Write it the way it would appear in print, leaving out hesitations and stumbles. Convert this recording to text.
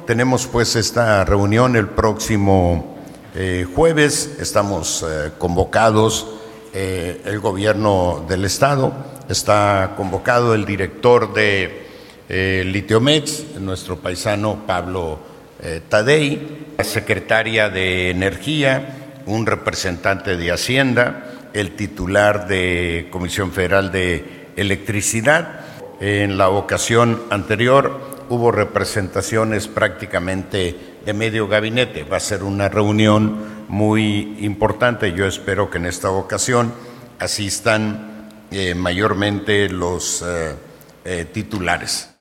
tenemos pues esta reunión el próximo jueves. Estamos convocados, el gobierno del estado, está convocado el director de Litiomex, nuestro paisano Pablo Tadei, la secretaria de Energía, un representante de Hacienda, el titular de Comisión Federal de Electricidad. En la ocasión anterior hubo representaciones prácticamente de medio gabinete. Va a ser una reunión muy importante. Yo espero que en esta ocasión asistan mayormente los titulares.